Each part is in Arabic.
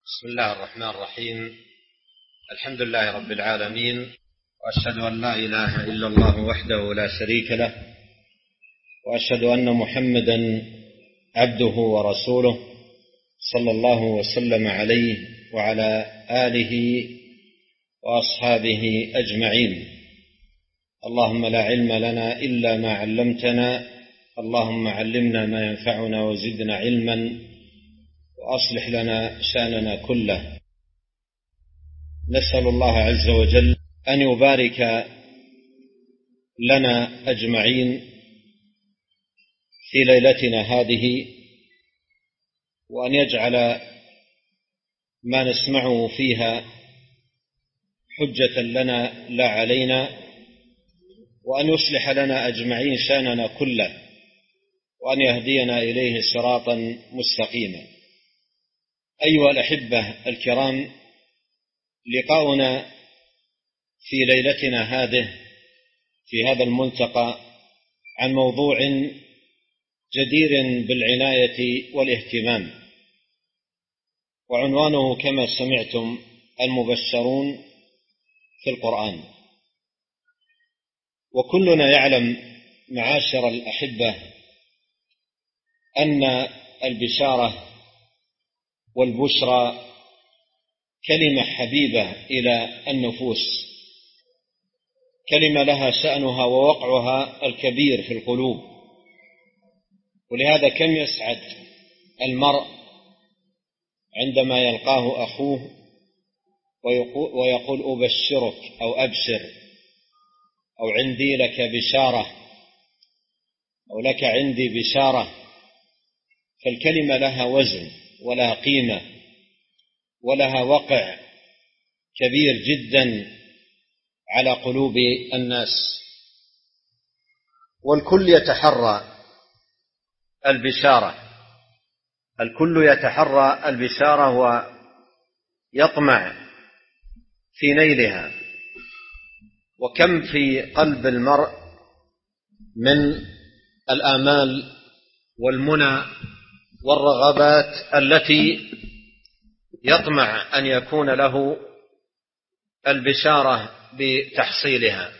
بسم الله الرحمن الرحيم. الحمد لله رب العالمين، وأشهد أن لا إله إلا الله وحده لا شريك له، وأشهد أن محمدا عبده ورسوله صلى الله وسلم عليه وعلى آله وأصحابه أجمعين. اللهم لا علم لنا إلا ما علمتنا، اللهم علمنا ما ينفعنا وزدنا علما وأصلح لنا شأننا كله. نسأل الله عز وجل أن يبارك لنا أجمعين في ليلتنا هذه، وأن يجعل ما نسمعه فيها حجة لنا لا علينا، وأن يصلح لنا أجمعين شأننا كله، وأن يهدينا إليه صراطا مستقيما. أيها الأحبة الكرام، لقاؤنا في ليلتنا هذه في هذا الملتقى عن موضوع جدير بالعناية والاهتمام، وعنوانه كما سمعتم: المبشرون في القرآن. وكلنا يعلم معاشر الأحبة أن البشارة والبشرى كلمة حبيبة إلى النفوس، كلمة لها شأنها ووقعها الكبير في القلوب. ولهذا كم يسعد المرء عندما يلقاه أخوه ويقول أبشرك أو أبشر، أو عندي لك بشارة، أو لك عندي بشارة. فالكلمة لها وزن ولها قيمة ولها وقع كبير جدا على قلوب الناس، والكل يتحرى البشارة، الكل يتحرى البشارة ويطمع في نيلها. وكم في قلب المرء من الآمال والمنى والرغبات التي يطمع أن يكون له البشارة بتحصيلها.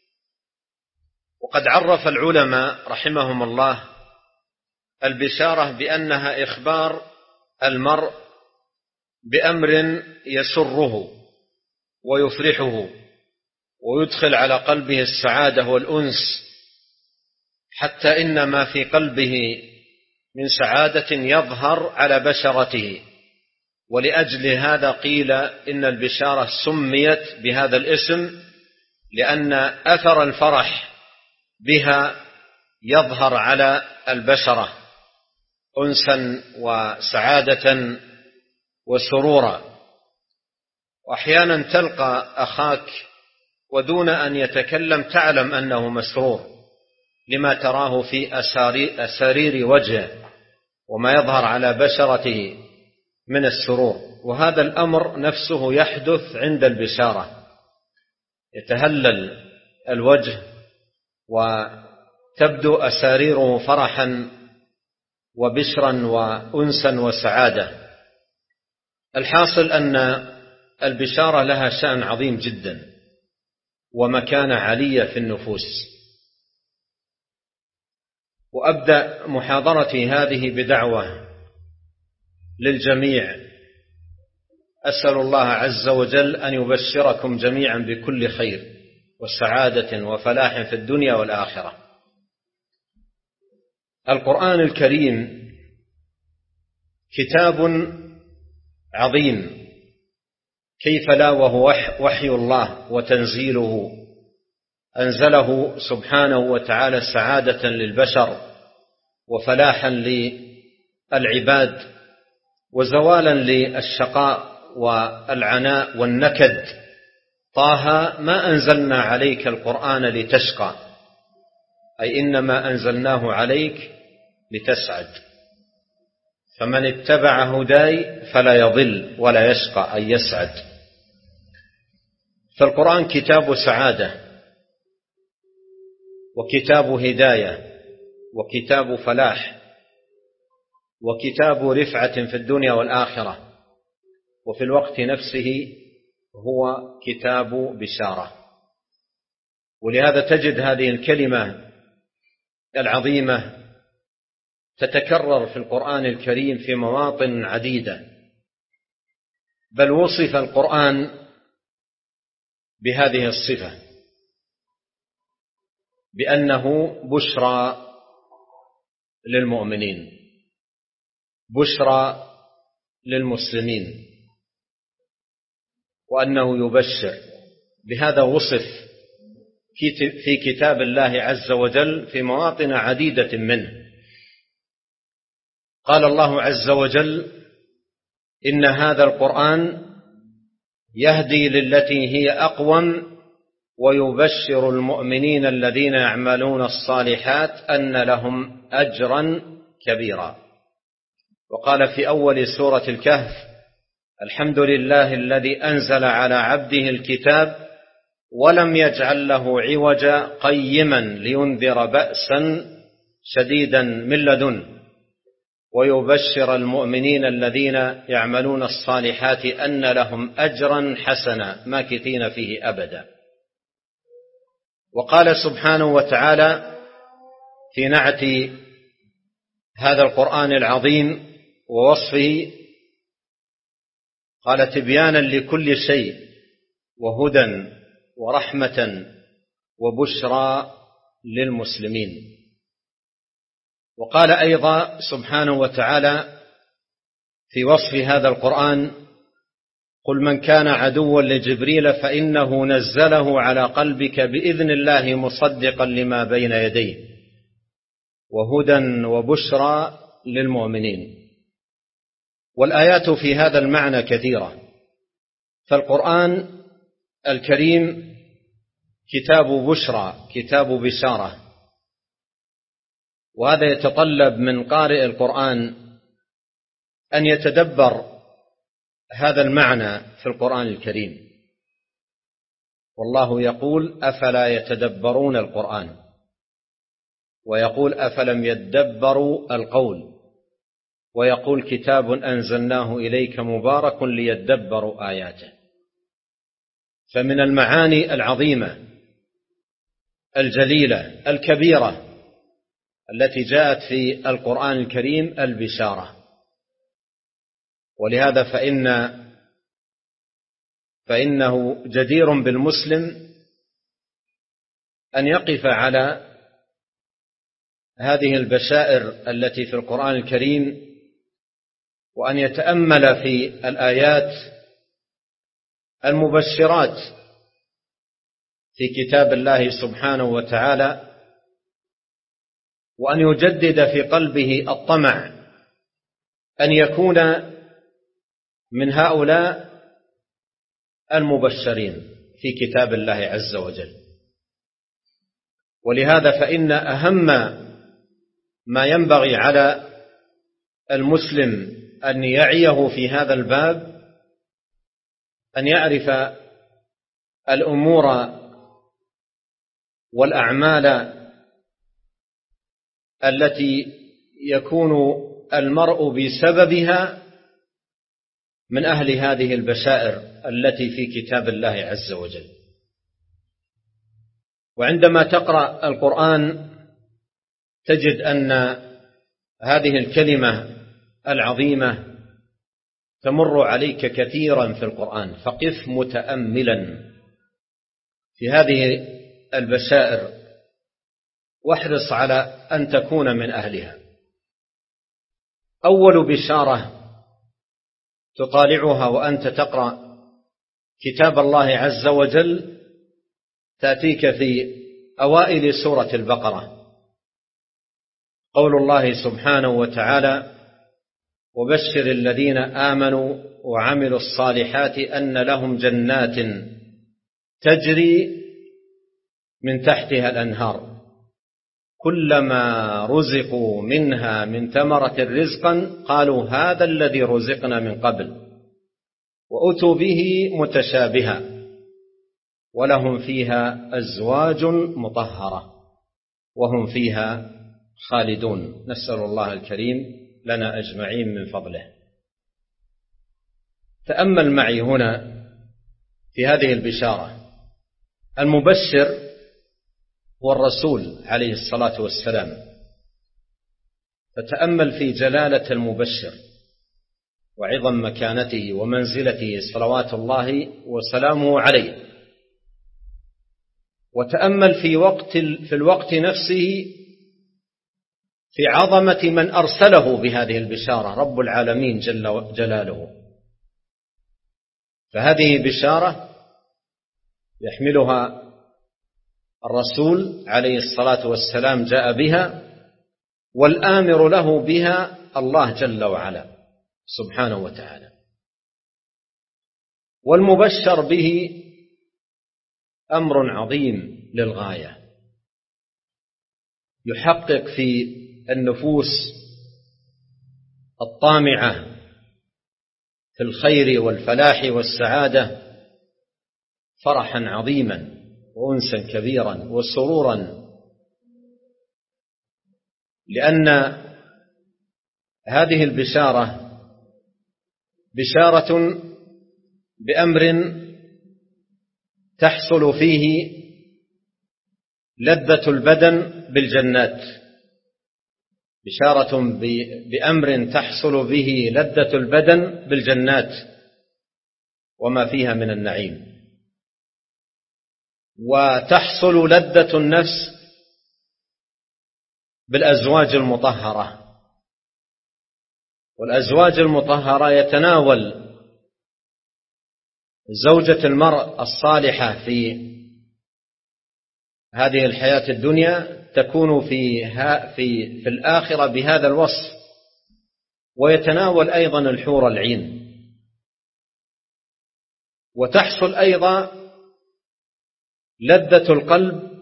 وقد عرف العلماء رحمهم الله البشارة بأنها إخبار المرء بأمر يسره ويفرحه ويدخل على قلبه السعادة والأنس، حتى إن ما في قلبه من سعادة يظهر على بشرته. ولأجل هذا قيل إن البشارة سميت بهذا الاسم، لأن أثر الفرح بها يظهر على البشرة أنسا وسعادة وسرورا. وأحيانا تلقى أخاك ودون أن يتكلم تعلم أنه مسرور لما تراه في أسارير وجهه وما يظهر على بشرته من السرور. وهذا الأمر نفسه يحدث عند البشارة، يتهلل الوجه وتبدو أساريره فرحا وبشرا وأنسا وسعادة. الحاصل أن البشارة لها شأن عظيم جدا ومكانة عالية في النفوس. وأبدأ محاضرتي هذه بدعوة للجميع، أسأل الله عز وجل أن يبشركم جميعا بكل خير وسعادة وفلاح في الدنيا والآخرة. القرآن الكريم كتاب عظيم، كيف لا وهو وحي الله وتنزيله، أنزله سبحانه وتعالى سعادة للبشر وفلاحا للعباد وزوالا للشقاء والعناء والنكد. طه: ما أنزلنا عليك القرآن لتشقى، أي إنما أنزلناه عليك لتسعد. فمن اتبع هداي فلا يضل ولا يشقى، أي يسعد. فالقرآن كتاب سعادة وكتاب هداية وكتاب فلاح وكتاب رفعة في الدنيا والآخرة، وفي الوقت نفسه هو كتاب بشارة. ولهذا تجد هذه الكلمة العظيمة تتكرر في القرآن الكريم في مواطن عديدة، بل وصف القرآن بهذه الصفة بأنه بشرى للمؤمنين، بشرى للمسلمين، وأنه يبشر. بهذا وصف في كتاب الله عز وجل في مواطن عديدة منه. قال الله عز وجل: إن هذا القرآن يهدي للتي هي أقوم ويبشر المؤمنين الذين يعملون الصالحات أن لهم أجرا كبيرا. وقال في أول سورة الكهف: الحمد لله الذي أنزل على عبده الكتاب ولم يجعل له عوجا قيما لينذر بأسا شديدا من لدنه ويبشر المؤمنين الذين يعملون الصالحات أن لهم أجرا حسنا ماكثين فيه أبدا. وقال سبحانه وتعالى في نعت هذا القرآن العظيم ووصفه، قال: تبيانا لكل شيء وهدى ورحمة وبشرى للمسلمين. وقال أيضا سبحانه وتعالى في وصف هذا القرآن: قل من كان عدوا لجبريل فإنه نزله على قلبك بإذن الله مصدقا لما بين يديه وهدى وبشرى للمؤمنين. والآيات في هذا المعنى كثيرة. فالقرآن الكريم كتاب بشرى، كتاب بشارة، وهذا يتطلب من قارئ القرآن أن يتدبر هذا المعنى في القرآن الكريم. والله يقول: أفلا يتدبرون القرآن، ويقول: أفلم يدبروا القول، ويقول: كتاب أنزلناه إليك مبارك ليدبروا آياته. فمن المعاني العظيمة الجليلة الكبيرة التي جاءت في القرآن الكريم البشارة. ولهذا فإنه جدير بالمسلم أن يقف على هذه البشائر التي في القرآن الكريم، وأن يتأمل في الآيات المبشرات في كتاب الله سبحانه وتعالى، وأن يجدد في قلبه الطمع أن يكون من هؤلاء المبشرين في كتاب الله عز وجل. ولهذا فإن أهم ما ينبغي على المسلم أن يعيه في هذا الباب أن يعرف الأمور والأعمال التي يكون المرء بسببها من أهل هذه البشائر التي في كتاب الله عز وجل. وعندما تقرأ القرآن تجد أن هذه الكلمة العظيمة تمر عليك كثيرا في القرآن، فقف متأملا في هذه البشائر واحرص على أن تكون من أهلها. أول بشارة تطالعها وأنت تقرأ كتاب الله عز وجل تأتيك في أوائل سورة البقرة، قول الله سبحانه وتعالى: وبشر الذين آمنوا وعملوا الصالحات أن لهم جنات تجري من تحتها الأنهار كلما رزقوا منها من ثمرة رزقا قالوا هذا الذي رزقنا من قبل وأتوا به متشابها ولهم فيها أزواج مطهرة وهم فيها خالدون. نسأل الله الكريم لنا أجمعين من فضله. تأمل معي هنا في هذه البشارة. المبشر هو الرسول عليه الصلاة والسلام، فتأمل في جلالة المبشر وعظم مكانته ومنزلته صلوات الله وسلامه عليه، وتأمل في الوقت نفسه في عظمة من أرسله بهذه البشارة، رب العالمين جل جلاله. فهذه بشارة يحملها الرسول عليه الصلاة والسلام جاء بها، والآمر له بها الله جل وعلا سبحانه وتعالى. والمبشر به أمر عظيم للغاية، يحقق في النفوس الطامعة في الخير والفلاح والسعادة فرحا عظيما وأنسا كبيرا وسرورا، لأن هذه البشارة بشارة بأمر تحصل فيه لذة البدن بالجنات، بشارة بأمر تحصل به لذة البدن بالجنات وما فيها من النعيم، وتحصل لذة النفس بالأزواج المطهرة. والأزواج المطهرة يتناول زوجة المرء الصالحة في هذه الحياة الدنيا تكون في الآخرة بهذا الوصف، ويتناول أيضا الحور العين. وتحصل أيضا لذة القلب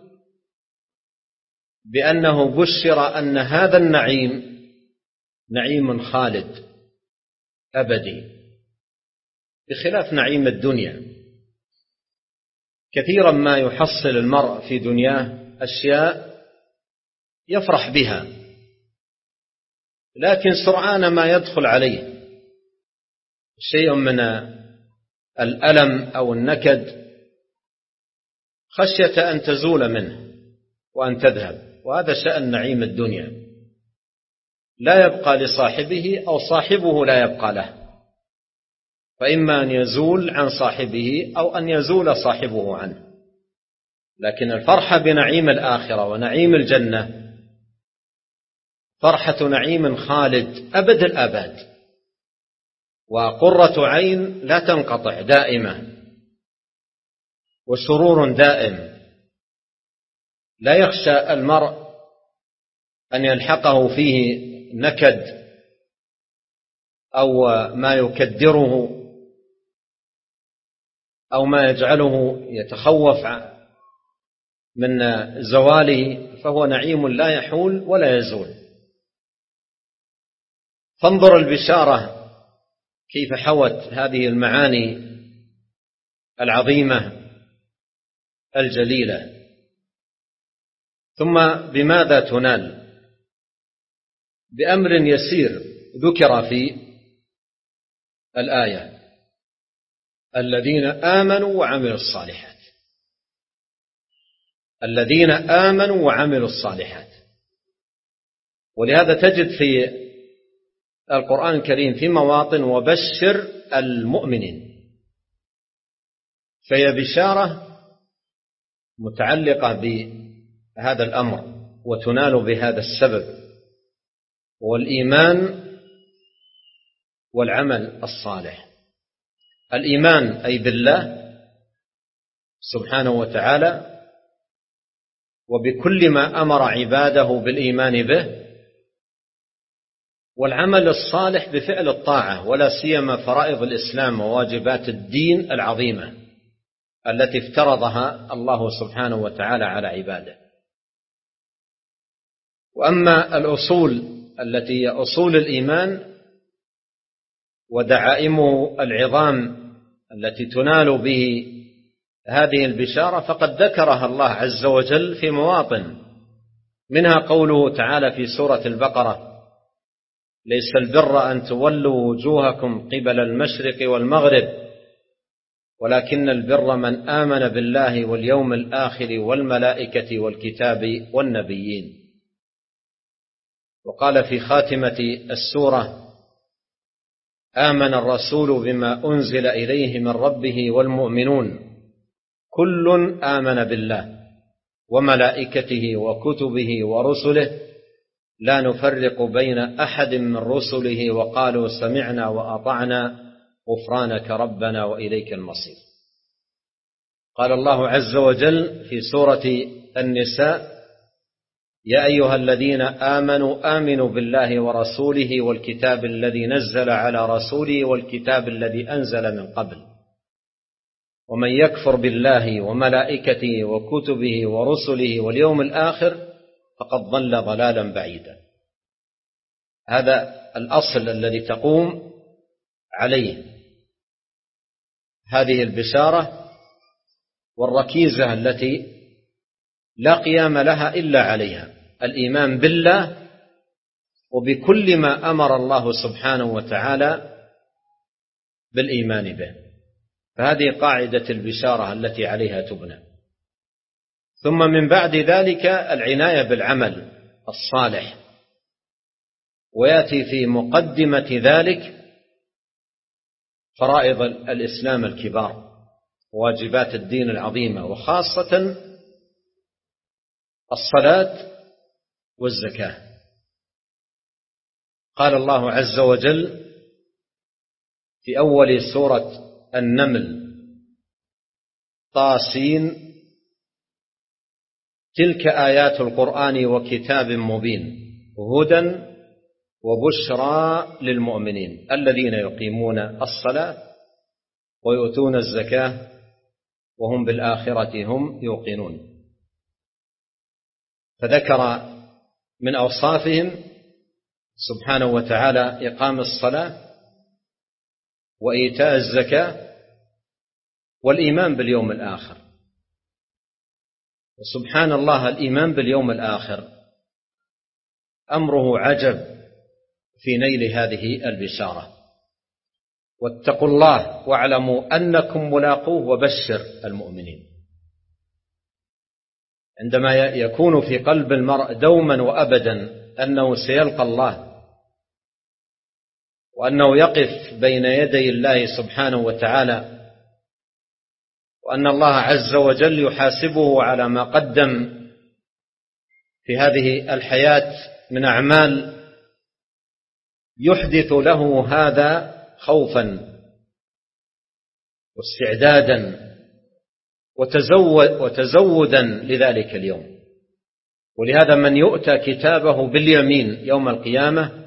بأنه بشر أن هذا النعيم نعيم خالد أبدي، بخلاف نعيم الدنيا. كثيرا ما يحصل المرء في دنياه أشياء يفرح بها، لكن سرعان ما يدخل عليه شيء من الألم أو النكد خشية أن تزول منه وأن تذهب. وهذا شأن نعيم الدنيا، لا يبقى لصاحبه أو صاحبه لا يبقى له، فإما أن يزول عن صاحبه أو أن يزول صاحبه عنه. لكن الفرحة بنعيم الآخرة ونعيم الجنة فرحة نعيم خالد أبد الآباد، وقرة عين لا تنقطع دائمة، وسرور دائم لا يخشى المرء أن يلحقه فيه نكد أو ما يكدره أو ما يجعله يتخوف من زواله، فهو نعيم لا يحول ولا يزول. فانظر البشارة كيف حوت هذه المعاني العظيمة الجليلة. ثم بماذا تنال؟ بأمر يسير ذكر في الآية: الذين آمنوا وعملوا الصالحات. الذين آمنوا وعملوا الصالحات. ولهذا تجد في القرآن الكريم في مواطن: وبشر المؤمنين. فهي بشارة متعلقة بهذا الأمر وتنال بهذا السبب، والإيمان والعمل الصالح. الإيمان أي بالله سبحانه وتعالى وبكل ما أمر عباده بالإيمان به، والعمل الصالح بفعل الطاعة، ولا سيما فرائض الإسلام وواجبات الدين العظيمة التي افترضها الله سبحانه وتعالى على عباده. وأما الأصول التي هي أصول الإيمان ودعائمه العظام التي تنال به هذه البشارة فقد ذكرها الله عز وجل في مواطن، منها قوله تعالى في سورة البقرة: ليس البر أن تولوا وجوهكم قبل المشرق والمغرب ولكن البر من آمن بالله واليوم الآخر والملائكة والكتاب والنبيين. وقال في خاتمة السورة: آمن الرسول بما أنزل إليه من ربه والمؤمنون كل آمن بالله وملائكته وكتبه ورسله لا نفرق بين أحد من رسله وقالوا سمعنا وأطعنا غفرانك ربنا وإليك المصير. قال الله عز وجل في سورة النساء: يا أيها الذين آمنوا آمنوا بالله ورسوله والكتاب الذي نزل على رسوله والكتاب الذي أنزل من قبل ومن يكفر بالله وملائكته وكتبه ورسله واليوم الآخر فقد ضل ضلالا بعيدا. هذا الأصل الذي تقوم عليه هذه البشارة والركيزة التي لا قيام لها إلا عليها: الإيمان بالله وبكل ما أمر الله سبحانه وتعالى بالإيمان به. فهذه قاعدة البشارة التي عليها تبنى. ثم من بعد ذلك العناية بالعمل الصالح، ويأتي في مقدمة ذلك فرائض الإسلام الكبار وواجبات الدين العظيمة، وخاصة الصلاة والزكاة. قال الله عز وجل في أول سورة النمل: طاسين تلك آيات القرآن وكتاب مبين هدى وبشرى للمؤمنين الذين يقيمون الصلاة ويؤتون الزكاة وهم بالآخرة هم يوقنون. فذكر من أوصافهم سبحانه وتعالى إقام الصلاة وإيتاء الزكاة والإيمان باليوم الآخر. وسبحان الله، الإيمان باليوم الآخر أمره عجب في نيل هذه البشارة. واتقوا الله واعلموا أنكم ملاقوه وبشر المؤمنين. عندما يكون في قلب المرء دوما وأبدا أنه سيلقى الله وأنه يقف بين يدي الله سبحانه وتعالى وأن الله عز وجل يحاسبه على ما قدم في هذه الحياة من أعمال، يحدث له هذا خوفا واستعدادا وتزودا لذلك اليوم. ولهذا من يؤتى كتابه باليمين يوم القيامة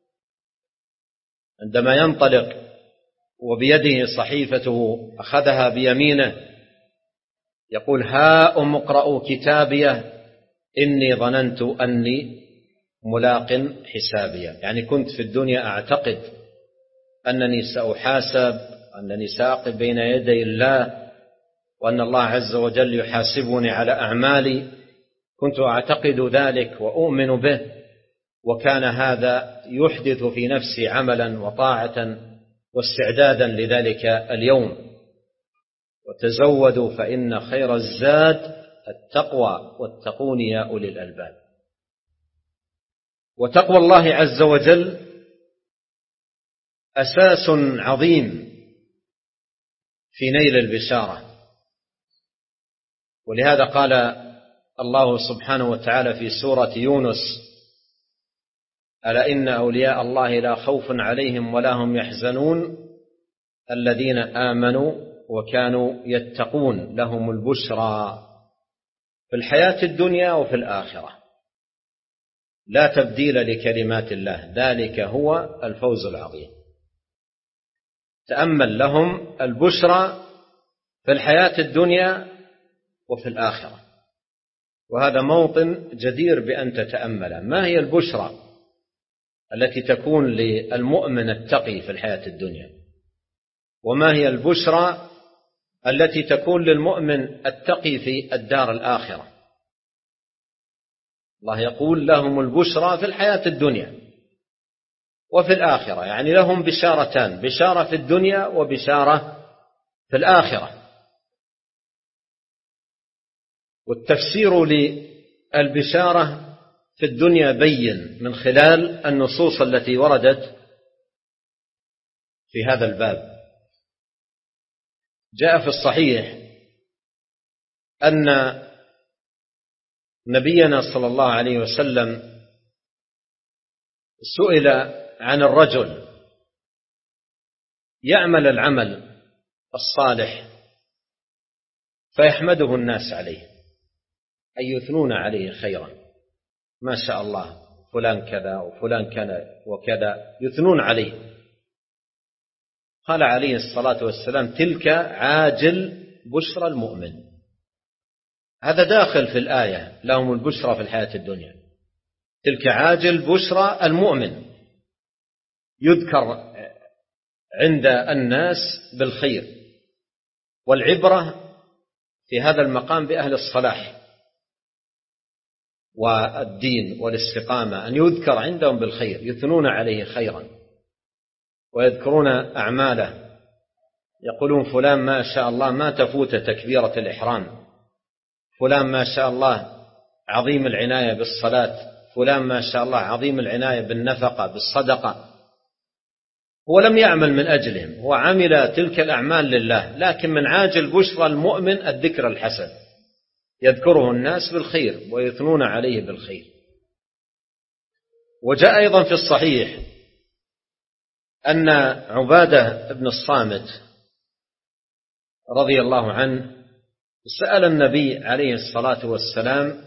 عندما ينطلق وبيده صحيفته أخذها بيمينه يقول: هاؤم اقرءوا كتابيه إني ظننت أني ملاق حسابيه. يعني كنت في الدنيا أعتقد أنني سأحاسب، أنني سأقف بين يدي الله، وأن الله عز وجل يحاسبني على أعمالي. كنت أعتقد ذلك وأؤمن به، وكان هذا يحدث في نفسي عملا وطاعة واستعدادا لذلك اليوم. وتزودوا فإن خير الزاد التقوى واتقون يا أولي الألباب. وتقوى الله عز وجل أساس عظيم في نيل البشارة. ولهذا قال الله سبحانه وتعالى في سورة يونس: ألا إن أولياء الله لا خوف عليهم ولا هم يحزنون الذين آمنوا وكانوا يتقون لهم البشرى في الحياة الدنيا وفي الآخرة لا تبديل لكلمات الله ذلك هو الفوز العظيم. تأمل لهم البشرى في الحياة الدنيا وفي الآخرة، وهذا موطن جدير بأن تتأمله. ما هي البشرى التي تكون للمؤمن التقي في الحياة الدنيا؟ وما هي البشرى التي تكون للمؤمن التقي في الدار الآخرة؟ الله يقول: لهم البشرى في الحياة الدنيا وفي الآخرة، يعني لهم بشارتان: بشارة في الدنيا وبشارة في الآخرة. والتفسير للبشارة في الدنيا بين من خلال النصوص التي وردت في هذا الباب. جاء في الصحيح أن نبينا صلى الله عليه وسلم سئل عن الرجل يعمل العمل الصالح فيحمده الناس عليه، أي يثنون عليه خيرا، ما شاء الله فلان كذا وفلان كذا وكذا، يثنون عليه. قال عليه الصلاة والسلام: تلك عاجل بشرى المؤمن. هذا داخل في الآية: لهم البشرى في الحياة الدنيا. تلك عاجل بشرى المؤمن، يذكر عند الناس بالخير. والعبرة في هذا المقام بأهل الصلاح والدين والاستقامة، أن يذكر عندهم بالخير، يثنون عليه خيرا ويذكرون أعماله، يقولون فلان ما شاء الله ما تفوت تكبيرة الإحرام، فلان ما شاء الله عظيم العناية بالصلاة، فلان ما شاء الله عظيم العناية بالنفقة بالصدقة. هو لم يعمل من أجلهم، هو عمل تلك الأعمال لله، لكن من عاجل بشرى المؤمن الذكر الحسن، يذكره الناس بالخير ويثنون عليه بالخير. وجاء أيضا في الصحيح أن عبادة بن الصامت رضي الله عنه سأل النبي عليه الصلاة والسلام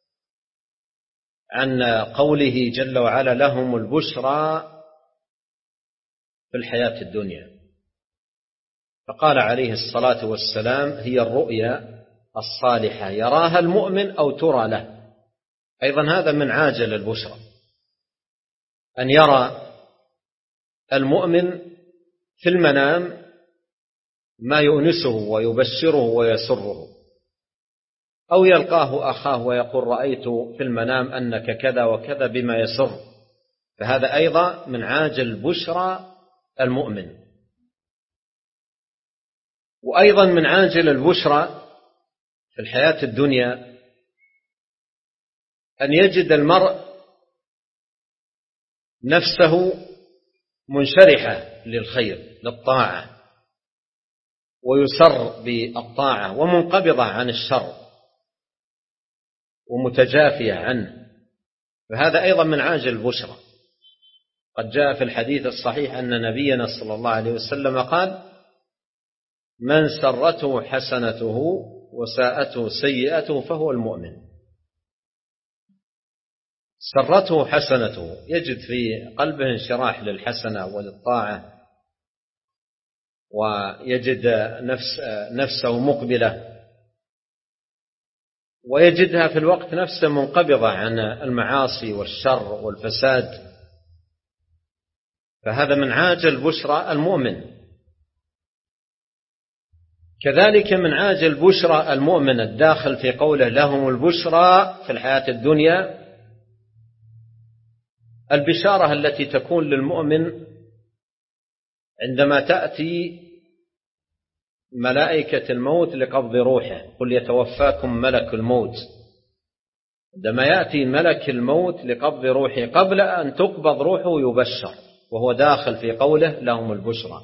عن قوله جل وعلا: لهم البشرى في الحياة الدنيا. فقال عليه الصلاة والسلام: هي الرؤيا الصالحة يراها المؤمن أو ترى له. أيضا هذا من عاجل البشرى، أن يرى المؤمن في المنام ما يؤنسه ويبشره ويسره، أو يلقاه أخاه ويقول: رأيت في المنام أنك كذا وكذا بما يسر. فهذا أيضا من عاجل بشرى المؤمن. وأيضا من عاجل البشرى في الحياة الدنيا أن يجد المرء نفسه منشرحة للخير للطاعة، ويسر بالطاعة، ومنقبضة عن الشر ومتجافية عنه. فهذا أيضا من عاجل البشرى. قد جاء في الحديث الصحيح أن نبينا صلى الله عليه وسلم قال: من سرته حسنته وساءته سيئته فهو المؤمن. سرته حسنته، يجد في قلبه انشراح للحسنة وللطاعة، ويجد نفسه مقبلة، ويجدها في الوقت نفسه منقبضة عن المعاصي والشر والفساد. فهذا من عاجل بشرى المؤمن. كذلك من عاجل بشرى المؤمن الداخل في قوله: لهم البشرى في الحياة الدنيا، البشارة التي تكون للمؤمن عندما تأتي ملائكة الموت لقبض روحه. قل يتوفاكم ملك الموت. عندما يأتي ملك الموت لقبض روحه قبل أن تقبض روحه يبشر، وهو داخل في قوله: لهم البشرى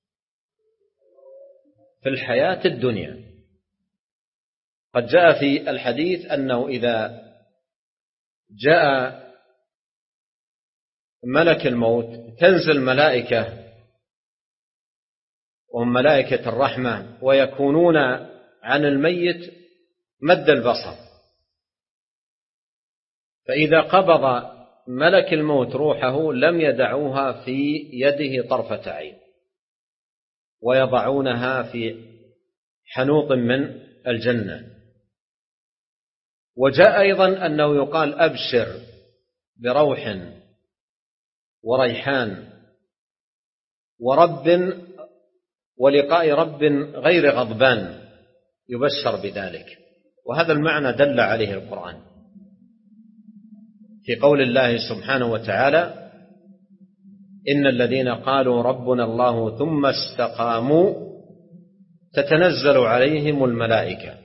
في الحياة الدنيا. قد جاء في الحديث أنه إذا جاء ملك الموت تنزل ملائكة، وهم ملائكة الرحمة، ويكونون عن الميت مد البصر. فإذا قبض ملك الموت روحه لم يدعوها في يده طرفة عين، ويضعونها في حنوط من الجنة. وجاء أيضا أنه يقال: أبشر بروح وريحان ورب ولقاء رب غير غضبان، يبشر بذلك. وهذا المعنى دل عليه القرآن في قول الله سبحانه وتعالى: إن الذين قالوا ربنا الله ثم استقاموا تتنزل عليهم الملائكة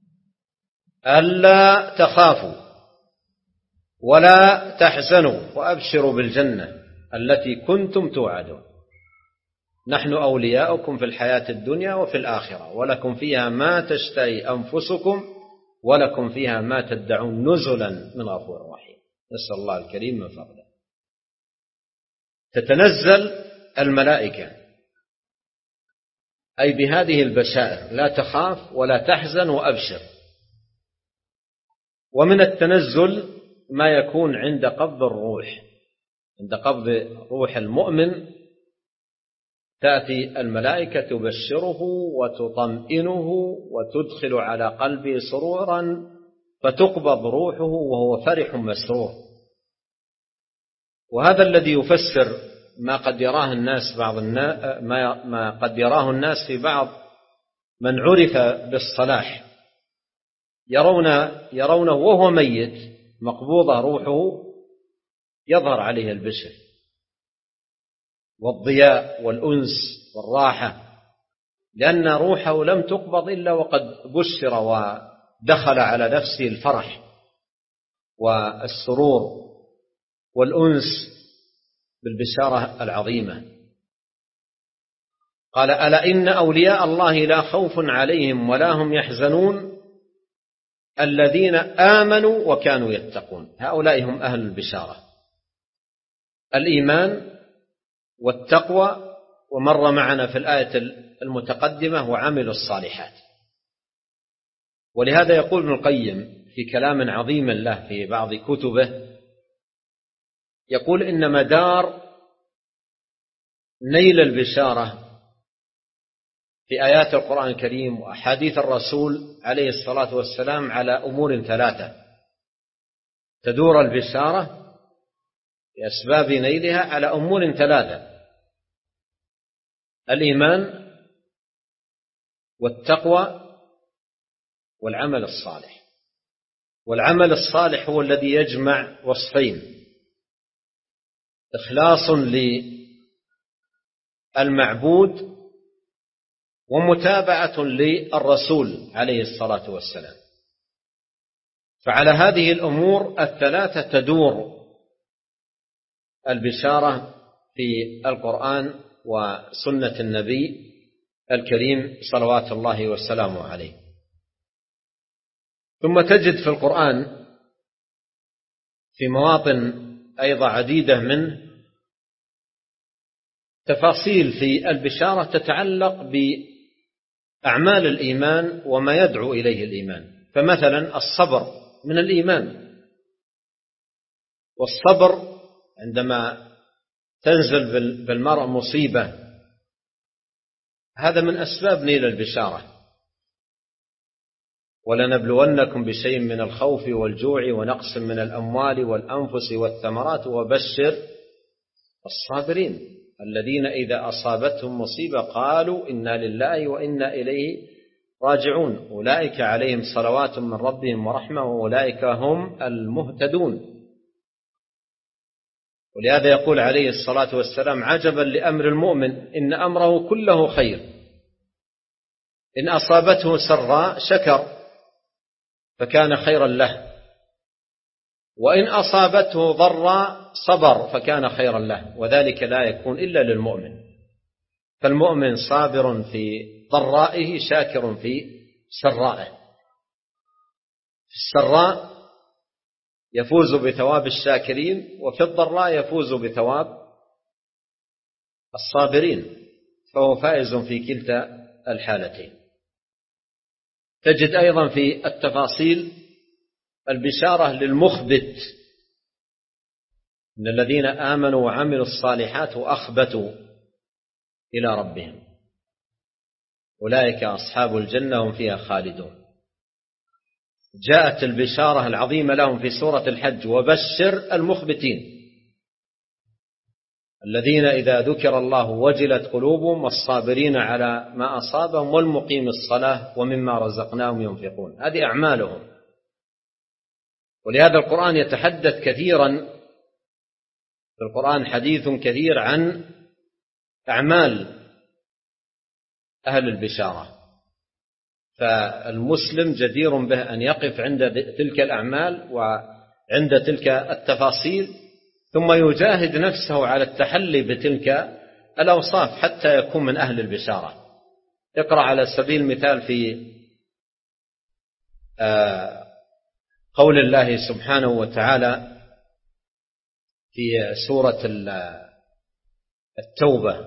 ألا تخافوا ولا تحزنوا وأبشروا بالجنة التي كنتم توعدون نحن أولياؤكم في الحياة الدنيا وفي الآخرة ولكم فيها ما تشتهي أنفسكم ولكم فيها ما تدعون نزلا من غفور رحيم. نسأل الله الكريم من فضله. تتنزل الملائكة أي بهذه البشائر لا تخاف ولا تحزن وأبشر. ومن التنزل ما يكون عند قبض الروح، عند قبض روح المؤمن تأتي الملائكة تبشره وتطمئنه وتدخل على قلبه سرورا فتقبض روحه وهو فرح مسرور. وهذا الذي يفسر ما قد يراه الناس في بعض من عرف بالصلاح يرونه وهو ميت مقبوضة روحه يظهر عليه البشر والضياء والأنس والراحة، لأن روحه لم تقبض إلا وقد بشر ودخل على نفسه الفرح والسرور والأنس بالبشارة العظيمة. قال ألا إن أولياء الله لا خوف عليهم ولا هم يحزنون الذين آمنوا وكانوا يتقون. هؤلاء هم أهل البشارة، الإيمان والتقوى، ومر معنا في الآية المتقدمة وعملوا الصالحات. ولهذا يقول ابن القيم في كلام عظيم له في بعض كتبه، يقول إن مدار نيل البشارة في آيات القرآن الكريم وأحاديث الرسول عليه الصلاة والسلام على أمور ثلاثة تدور البشارة بأسباب نيلها على أمور ثلاثة: الإيمان والتقوى والعمل الصالح. والعمل الصالح هو الذي يجمع وصفين: إخلاص للمعبود ومتابعة للرسول عليه الصلاة والسلام. فعلى هذه الأمور الثلاثة تدور البشارة في القرآن وسنة النبي الكريم صلوات الله وسلامه عليه. ثم تجد في القرآن في مواطن أيضا عديدة منه تفاصيل في البشارة تتعلق بأعمال الإيمان وما يدعو إليه الإيمان. فمثلا الصبر من الإيمان، والصبر عندما تنزل بالمرء مصيبة هذا من أسباب نيل البشارة. ولنبلونكم بشيء من الخوف والجوع ونقص من الأموال والأنفس والثمرات وبشر الصابرين الذين إذا أصابتهم مصيبة قالوا إنا لله وإنا إليه راجعون أولئك عليهم صلوات من ربهم ورحمة وأولئك هم المهتدون. ولهذا يقول عليه الصلاة والسلام: عجبا لأمر المؤمن إن أمره كله خير، إن أصابته سراء شكر فكان خيرا له، وإن أصابته ضراء صبر فكان خيرا له، وذلك لا يكون إلا للمؤمن. فالمؤمن صابر في ضرائه شاكر في سرائه. في السراء يفوز بثواب الشاكرين، وفي الضراء يفوز بثواب الصابرين، فهو فائز في كلتا الحالتين. تجد أيضا في التفاصيل البشارة للمخبت: إن الذين آمنوا وعملوا الصالحات وأخبتوا إلى ربهم أولئك أصحاب الجنة هم فيها خالدون. جاءت البشارة العظيمة لهم في سورة الحج: وبشر المخبتين الذين إذا ذكر الله وجلت قلوبهم والصابرين على ما أصابهم والمقيم الصلاة ومما رزقناهم ينفقون. هذه أعمالهم. ولهذا القرآن يتحدث كثيرا في القرآن حديث كثير عن أعمال أهل البشارة، فالمسلم جدير به أن يقف عند تلك الأعمال وعند تلك التفاصيل، ثم يجاهد نفسه على التحلي بتلك الأوصاف حتى يكون من أهل البشارة. اقرأ على سبيل المثال في قول الله سبحانه وتعالى في سورة التوبة،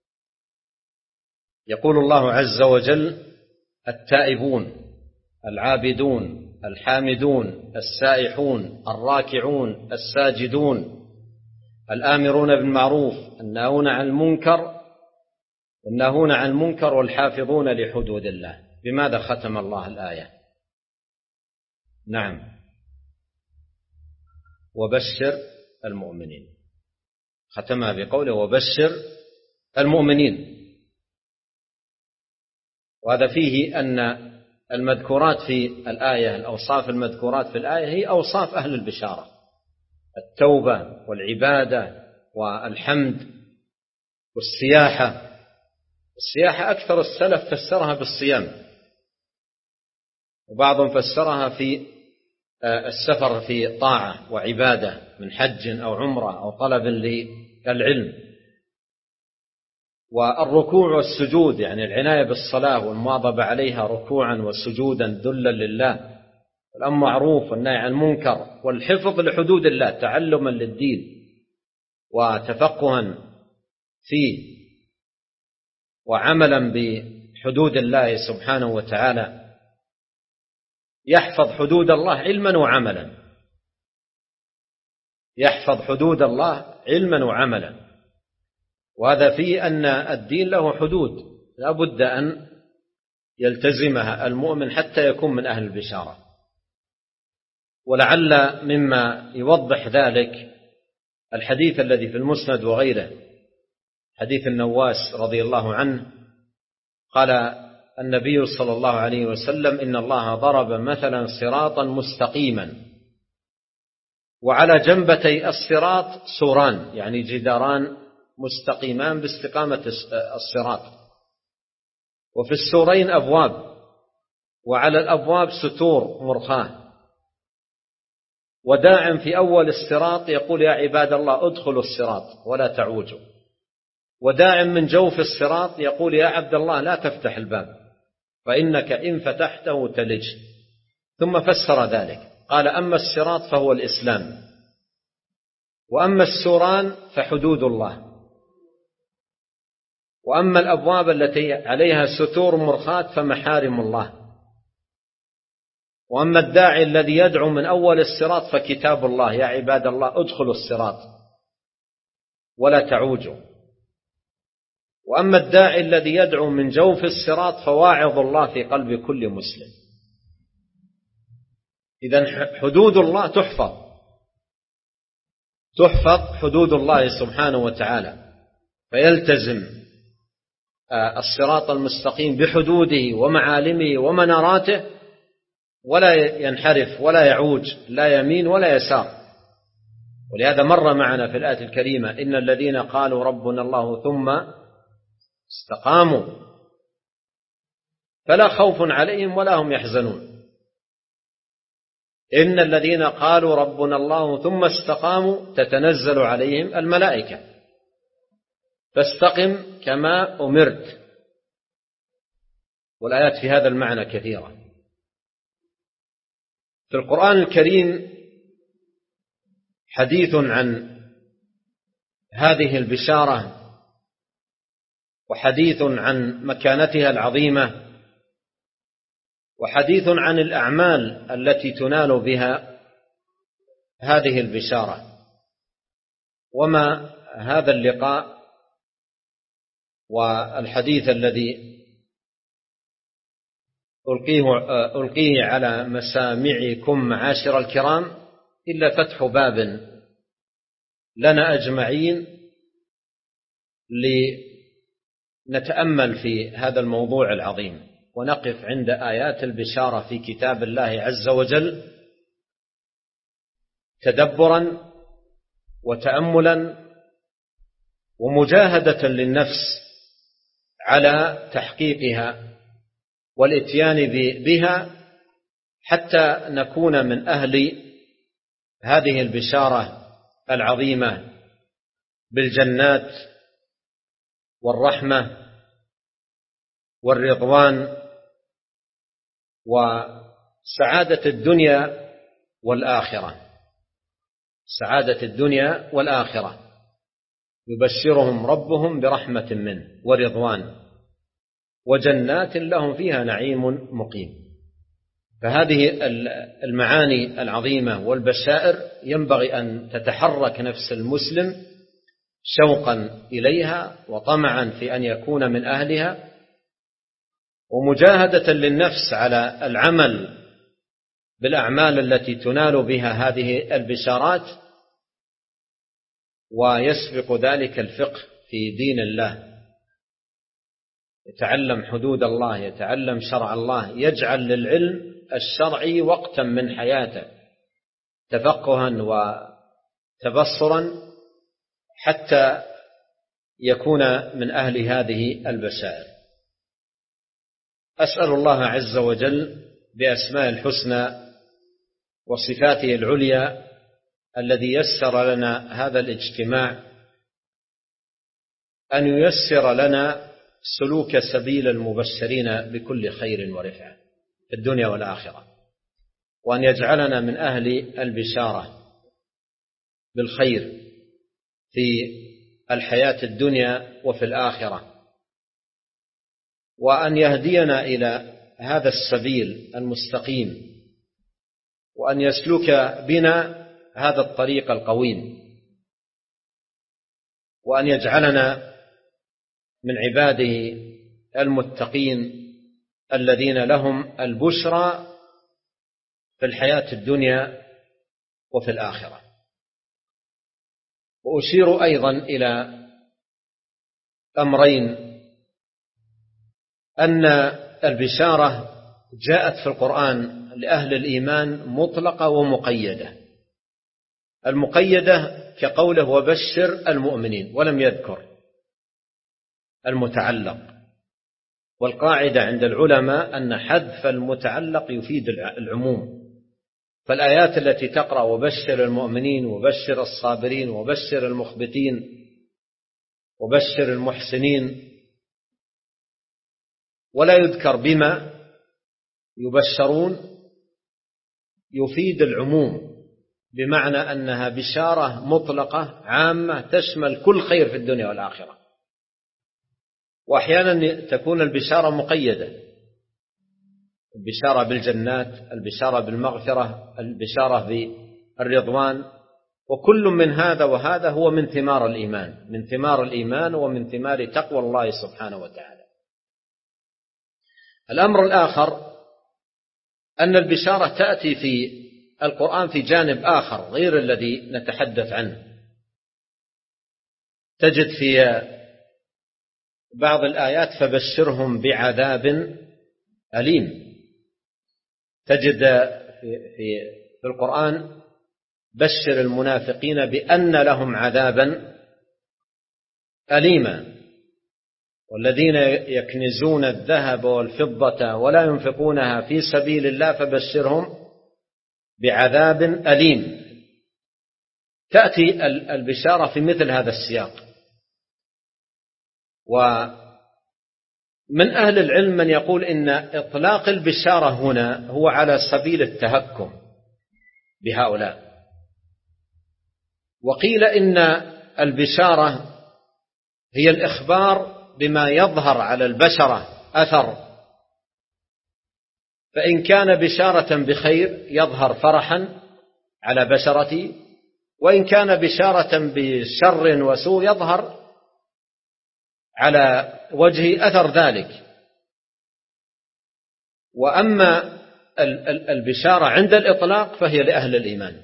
يقول الله عز وجل: التائبون العابدون الحامدون السائحون الراكعون الساجدون الآمرون بالمعروف الناهون عن المنكر والحافظون لحدود الله. بماذا ختم الله الآية؟ نعم، وبشر المؤمنين، ختمها بقوله وبشر المؤمنين. وهذا فيه أن المذكورات في الآية، الأوصاف المذكورات في الآية هي أوصاف أهل البشارة: التوبة والعبادة والحمد والسياحة. السياحة أكثر السلف فسرها بالصيام، وبعضهم فسرها في السفر في طاعة وعبادة من حج أو عمرة أو طلب للعلم. والركوع والسجود يعني العناية بالصلاة والمواظبة عليها ركوعا وسجودا ذلا لله، والأمر معروف والنهي عن المنكر، والحفظ لحدود الله تعلما للدين وتفقها فيه وعملا بحدود الله سبحانه وتعالى. يحفظ حدود الله علما وعملا، يحفظ حدود الله علما وعملا. وهذا فيه أن الدين له حدود لا بد أن يلتزمها المؤمن حتى يكون من أهل البشارة. ولعل مما يوضح ذلك الحديث الذي في المسند وغيره، حديث النواس رضي الله عنه، قال النبي صلى الله عليه وسلم: إن الله ضرب مثلا صراطا مستقيما، وعلى جنبتي الصراط سوران يعني جداران مستقيمان باستقامة الصراط، وفي السورين أبواب، وعلى الأبواب ستور مرخاة، وداع في أول الصراط يقول: يا عباد الله ادخلوا الصراط ولا تعوجوا، وداع من جوف الصراط يقول: يا عبد الله لا تفتح الباب فإنك إن فتحته تلج. ثم فسر ذلك قال: أما الصراط فهو الإسلام، وأما السوران فحدود الله، وأما الأبواب التي عليها ستور مرخاة فمحارم الله، وأما الداعي الذي يدعو من أول الصراط فكتاب الله: يا عباد الله ادخلوا الصراط ولا تعوجوا، وأما الداعي الذي يدعو من جوف الصراط فواعظ الله في قلب كل مسلم. إذن حدود الله تحفظ حدود الله سبحانه وتعالى، فيلتزم الصراط المستقيم بحدوده ومعالمه ومناراته، ولا ينحرف ولا يعوج لا يمين ولا يسار. ولهذا مر معنا في الآية الكريمة: إن الذين قالوا ربنا الله ثم استقاموا فلا خوف عليهم ولا هم يحزنون. إن الذين قالوا ربنا الله ثم استقاموا تتنزل عليهم الملائكة فاستقم كما أمرت. والآيات في هذا المعنى كثيرة. في القرآن الكريم حديث عن هذه البشارة، وحديث عن مكانتها العظيمة، وحديث عن الأعمال التي تنال بها هذه البشارة. وما هذا اللقاء والحديث الذي ألقيه على مسامعكم معاشر الكرام إلا فتح باب لنا أجمعين لنتأمل في هذا الموضوع العظيم، ونقف عند آيات البشارة في كتاب الله عز وجل تدبرا وتأملا ومجاهدة للنفس على تحقيقها والإتيان بها حتى نكون من أهل هذه البشارة العظيمة بالجنات والرحمة والرضوان وسعادة الدنيا والآخرة. سعادة الدنيا والآخرة يبشرهم ربهم برحمة منه ورضوان وجنات لهم فيها نعيم مقيم. فهذه المعاني العظيمة والبشائر ينبغي أن تتحرك نفس المسلم شوقا إليها وطمعا في أن يكون من أهلها، ومجاهدة للنفس على العمل بالأعمال التي تنال بها هذه البشارات، ويسبق ذلك الفقه في دين الله، يتعلم حدود الله، يتعلم شرع الله، يجعل للعلم الشرعي وقتا من حياته تفقها وتبصرا حتى يكون من أهل هذه البشائر. أسأل الله عز وجل بأسماء الحسنى وصفاته العليا الذي يسر لنا هذا الاجتماع أن ييسر لنا سلوك سبيل المبشرين بكل خير ورفعة في الدنيا والآخرة، وأن يجعلنا من أهل البشارة بالخير في الحياة الدنيا وفي الآخرة، وأن يهدينا إلى هذا السبيل المستقيم، وأن يسلك بنا هذا الطريق القويم، وأن يجعلنا من عباده المتقين الذين لهم البشرى في الحياة الدنيا وفي الآخرة. وأشير أيضا إلى أمرين: أن البشارة جاءت في القرآن لأهل الإيمان مطلقة ومقيدة. المقيدة كقوله وبشر المؤمنين، ولم يذكر المتعلق، والقاعدة عند العلماء أن حذف المتعلق يفيد العموم، فالآيات التي تقرأ وبشر المؤمنين وبشر الصابرين وبشر المخبتين وبشر المحسنين ولا يذكر بما يبشرون يفيد العموم، بمعنى أنها بشارة مطلقة عامة تشمل كل خير في الدنيا والآخرة. وأحيانا تكون البشارة مقيدة، البشارة بالجنات، البشارة بالمغفرة، البشارة بالرضوان، وكل من هذا وهذا هو من ثمار الإيمان، من ثمار الإيمان ومن ثمار تقوى الله سبحانه وتعالى. الأمر الآخر أن البشارة تأتي في القرآن في جانب آخر غير الذي نتحدث عنه. تجد في بعض الآيات فبشرهم بعذاب أليم، تجد في القرآن بشر المنافقين بأن لهم عذابا أليما، والذين يكنزون الذهب والفضة ولا ينفقونها في سبيل الله فبشرهم بعذاب أليم. تأتي البشارة في مثل هذا السياق. ومن أهل العلم من يقول إن إطلاق البشارة هنا هو على سبيل التهكم بهؤلاء، وقيل إن البشارة هي الإخبار بما يظهر على البشرة أثر، فإن كان بشارة بخير يظهر فرحا على بشرتي، وإن كان بشارة بشر وسوء يظهر على وجه أثر ذلك. وأما البشارة عند الإطلاق فهي لأهل الإيمان.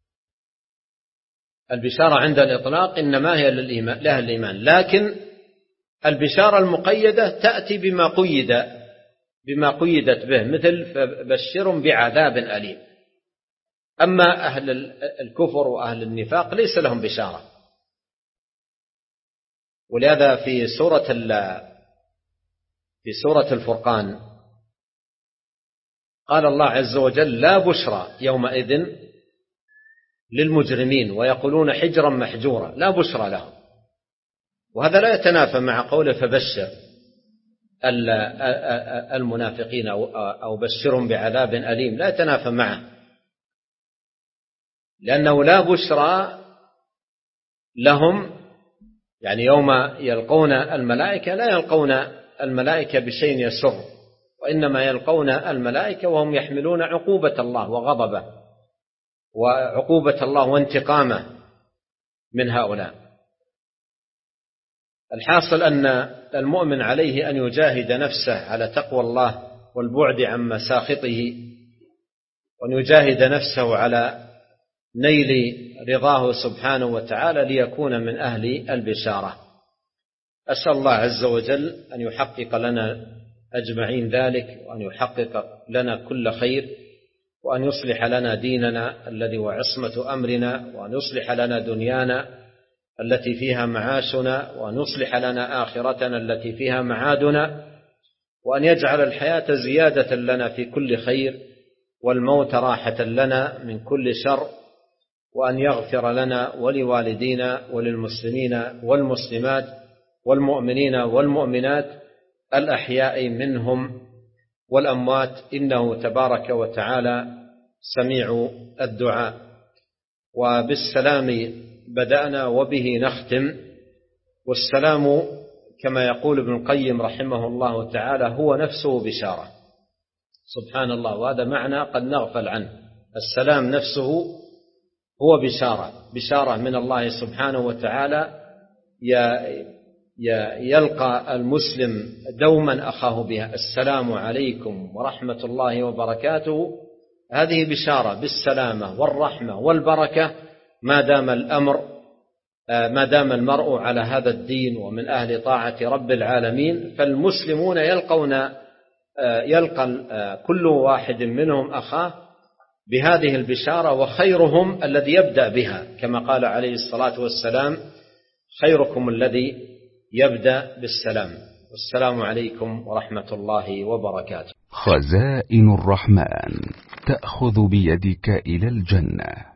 البشارة عند الإطلاق إنما هي لأهل الإيمان، لكن البشارة المقيدة تأتي بما قيدت به، مثل فبشرهم بعذاب أليم. أما أهل الكفر وأهل النفاق ليس لهم بشارة. ولهذا في سورة الفرقان قال الله عز وجل: لا بشرى يومئذ للمجرمين ويقولون حجرا محجورا. لا بشرى لهم. وهذا لا يتنافى مع قوله فبشر المنافقين أو بشرهم بعذاب أليم، لا يتنافى معه، لأنه لا بشرى لهم. يعني يوم يلقون الملائكة لا يلقون الملائكة بشيء يسر، وإنما يلقون الملائكة وهم يحملون عقوبة الله وغضبه وعقوبة الله وانتقامه من هؤلاء. الحاصل أن المؤمن عليه أن يجاهد نفسه على تقوى الله والبعد عن مساخطه، وأن يجاهد نفسه على نيل رضاه سبحانه وتعالى ليكون من أهل البشارة. أسأل الله عز وجل أن يحقق لنا أجمعين ذلك، وأن يحقق لنا كل خير، وأن يصلح لنا ديننا الذي هو عصمة أمرنا، وأن يصلح لنا دنيانا التي فيها معاشنا، وأن يصلح لنا آخرتنا التي فيها معادنا، وأن يجعل الحياة زيادة لنا في كل خير، والموت راحة لنا من كل شر، وأن يغفر لنا ولوالدينا وللمسلمين والمسلمات والمؤمنين والمؤمنات الأحياء منهم والأموات، إنه تبارك وتعالى سميع الدعاء. وبالسلام بدأنا وبه نختم. والسلام كما يقول ابن القيم رحمه الله تعالى هو نفسه بشارة. سبحان الله، وهذا معنى قد نغفل عنه. السلام نفسه هو بشارة من الله سبحانه وتعالى يلقى المسلم دوما أخاه بها: السلام عليكم ورحمة الله وبركاته. هذه بشارة بالسلامة والرحمة والبركة ما دام المرء على هذا الدين ومن أهل طاعة رب العالمين. فالمسلمون يلقى كل واحد منهم أخاه بهذه البشارة، وخيرهم الذي يبدأ بها، كما قال عليه الصلاة والسلام: خيركم الذي يبدأ بالسلام. والسلام عليكم ورحمة الله وبركاته. خزائن الرحمن تأخذ بيدك إلى الجنة.